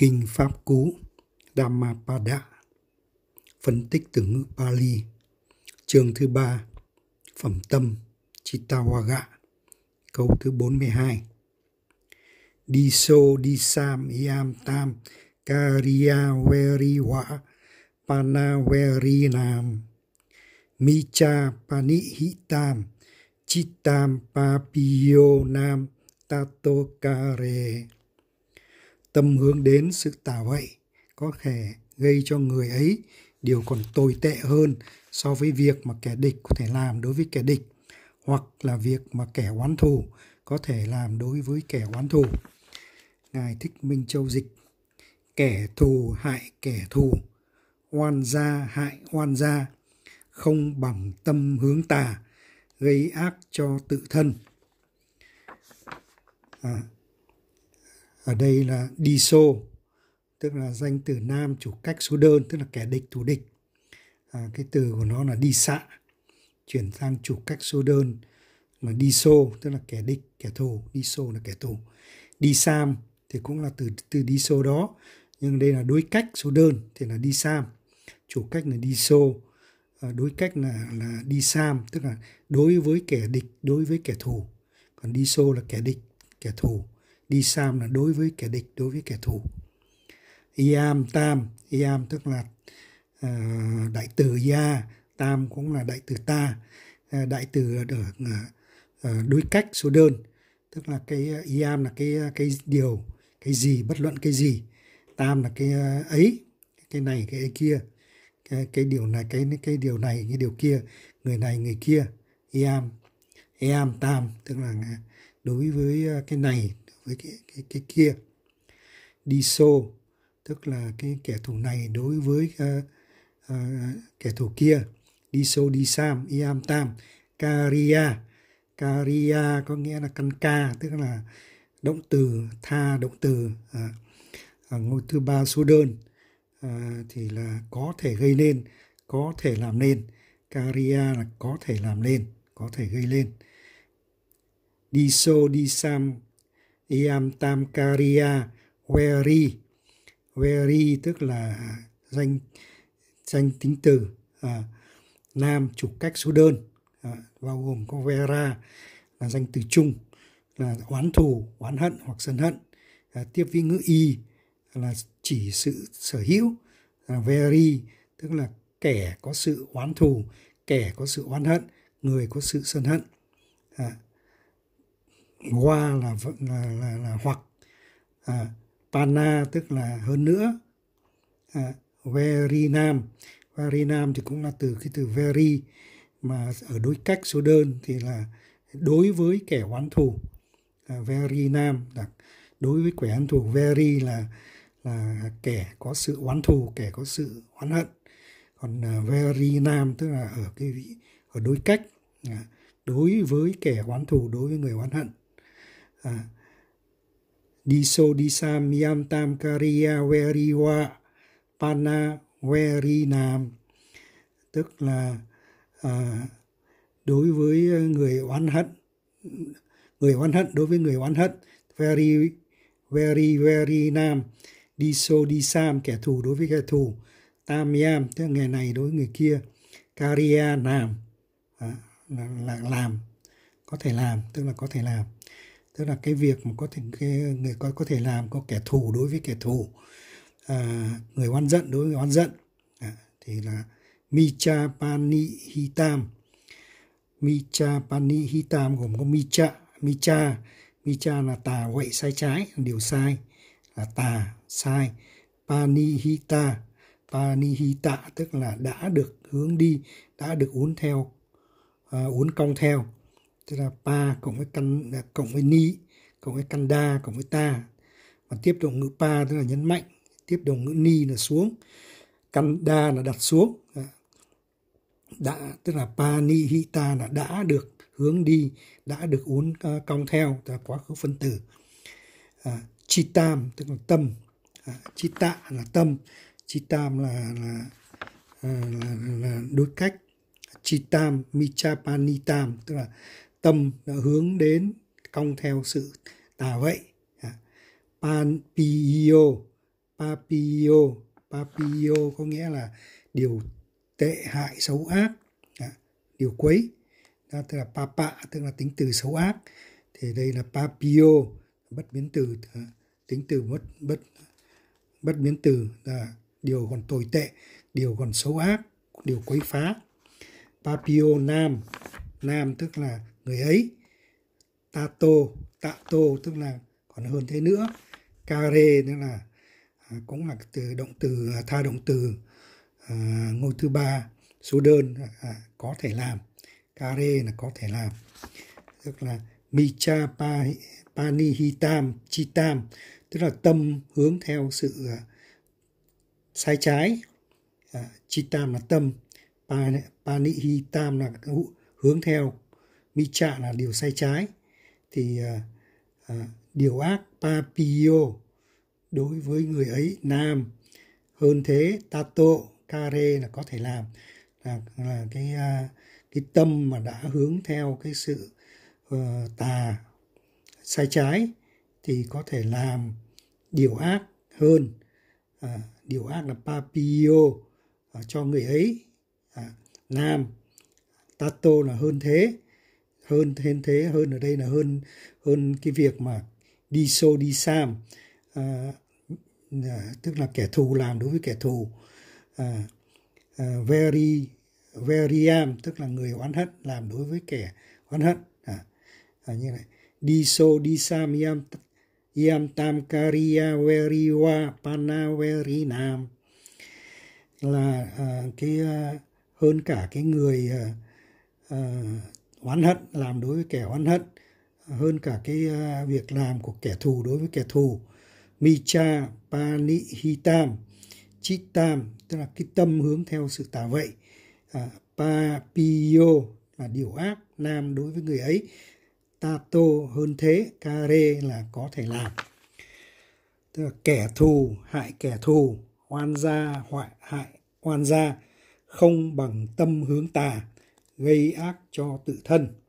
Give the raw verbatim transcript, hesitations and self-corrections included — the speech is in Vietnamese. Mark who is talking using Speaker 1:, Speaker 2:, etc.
Speaker 1: Kinh Pháp Cú Dhammapada. Phân tích từ ngữ Pali. Chương thứ ba. Phẩm tâm Chittavaga. Câu thứ bốn mươi hai. Diso disam yam tam kariya veriwa pana verinam micha panihitam chittam papiyo nam tatokare. Tâm hướng đến sự tà vậy có thể gây cho người ấy điều còn tồi tệ hơn so với việc mà kẻ địch có thể làm đối với kẻ địch, hoặc là việc mà kẻ oán thù có thể làm đối với kẻ oán thù. Ngài Thích Minh Châu dịch: kẻ thù hại kẻ thù, oan gia hại oan gia, không bằng tâm hướng tà, gây ác cho tự thân. À, ở đây là Diso, tức là danh từ nam chủ cách số đơn, tức là kẻ địch thù địch. À, cái từ của nó là đi xạ, chuyển sang chủ cách số đơn là Diso, tức là kẻ địch, kẻ thù. Diso là kẻ thù. Đi sam thì cũng là từ từ Diso đó, nhưng đây là đối cách số đơn thì là đi sam, chủ cách là Diso, à, đối cách là là đi sam, tức là đối với kẻ địch, đối với kẻ thù. Còn Diso là kẻ địch, kẻ thù. Đi sam là đối với kẻ địch, đối với kẻ thù. Yam tam, yam tức là uh, đại từ ya, tam cũng là đại từ ta. Uh, đại từ ở uh, đối cách số đơn, tức là cái uh, yam là cái cái điều, cái gì, bất luận cái gì. Tam là cái uh, ấy, cái này, cái ấy kia, cái, cái điều này, cái cái điều này, cái điều kia, người này, người kia. Yam, yam tam tức là đối với cái này, với cái cái cái kia. Diso tức là cái kẻ thù này đối với uh, uh, kẻ thù kia. Diso disam yam tam. Kariya, kariya có nghĩa là căn ca, tức là động từ, tha động từ. À, à, ngôi thứ ba số đơn à, thì là có thể gây nên, có thể làm nên. Kariya là có thể làm nên, có thể gây lên. Diso disam yam tam kariya veri. Veri tức là danh danh tính từ, à, nam chủ cách số đơn, à, bao gồm có vera là danh từ chung, là oán thù, oán hận hoặc sân hận. À, tiếp với ngữ y là chỉ sự sở hữu. À, veri tức là kẻ có sự oán thù, kẻ có sự oán hận, người có sự sân hận. À, Wa là, là, là, là hoặc. À, Pana tức là hơn nữa. À, Verinam, Verinam thì cũng là từ cái từ veri, mà ở đối cách số đơn thì là đối với kẻ oán thù. À, Verinam là đối với kẻ oán thù. Veri là là kẻ có sự oán thù, kẻ có sự oán hận. Còn uh, Verinam tức là ở cái vị ở đối cách, à, đối với kẻ oán thù, đối với người oán hận. À, Diso disam yam tam kariya veriwa pana verinam tức là à, đối với người oán hận, người oán hận đối với người oán hận. Very very very nam. Diso disam kẻ thù đối với kẻ thù. Tam yam tức là người này đối với người kia. Kariya nam à, là, là làm, có thể làm, tức là có thể làm, tức là cái việc mà có thể người có có thể làm, có kẻ thù đối với kẻ thù, à, người oán giận đối với người oán giận, à, thì là micha pani hitam. Micha pani hitam gồm có micha, micha, micha là tà vậy, sai trái, điều sai, là tà, sai. Pani hita, pani hita tức là đã được hướng đi, đã được uốn theo, à, uốn cong theo. Tức là pa cộng với căn, cộng với ni, cộng với kanda, cộng với ta. Và tiếp động ngữ pa tức là nhấn mạnh, tiếp động ngữ ni là xuống, kanda là đặt xuống. Đã tức là pa ni hita là đã được hướng đi, đã được uốn cong theo, tức là quá khứ phân tử. À, chittam tức là tâm, à, chitta là tâm, chittam là là, là, là, là đối cách. Chittam michapanitam tức là tâm đã hướng đến, cong theo sự tà vậy. À, panpiyo papio. Papio có nghĩa là điều tệ hại xấu ác, à, điều quấy. Đó, tức là papa, tức là tính từ xấu ác. Thì đây là papio, bất biến từ, tính từ bất bất bất biến từ là điều còn tồi tệ, điều còn xấu ác, điều quấy phá. Papio nam, nam tức là người ấy. Tato, tato tức là còn hơn thế nữa. Care tức là à, cũng là từ động từ tha động từ à, ngôi thứ ba số đơn, à, có thể làm. Care là có thể làm. Tức là micha pa, panihitam chitam, tức là tâm hướng theo sự uh, sai trái. uh, chitam là tâm, panihitam là hướng theo, micha là điều sai trái. Thì uh, uh, điều ác papio đối với người ấy, nam, hơn thế. Tato, care là có thể làm, là, là cái uh, cái tâm mà đã hướng theo cái sự uh, tà sai trái thì có thể làm điều ác hơn. À, điều ác là papio, à, cho người ấy, à, nam. Tato là hơn thế, hơn hơn thế hơn ở đây là hơn hơn cái việc mà đi so đi sam, à, à, tức là kẻ thù làm đối với kẻ thù. À, à, very veriam tức là người oán hận làm đối với kẻ oán hận. À, à, như này. Đi so đi sam yam yam tam kariya veriwa pana veri nam, là à, cái à, hơn cả cái người à, à, oán hận làm đối với kẻ oán hận, hơn cả cái à, việc làm của kẻ thù đối với kẻ thù. Micha panihitam chitam tức là cái tâm hướng theo sự tà vậy. À, papio là điều ác, nam đối với người ấy. Tato hơn thế, care là có thể làm. Tức là kẻ thù hại kẻ thù, oan gia hoại hại oan gia, không bằng tâm hướng tà, gây ác cho tự thân.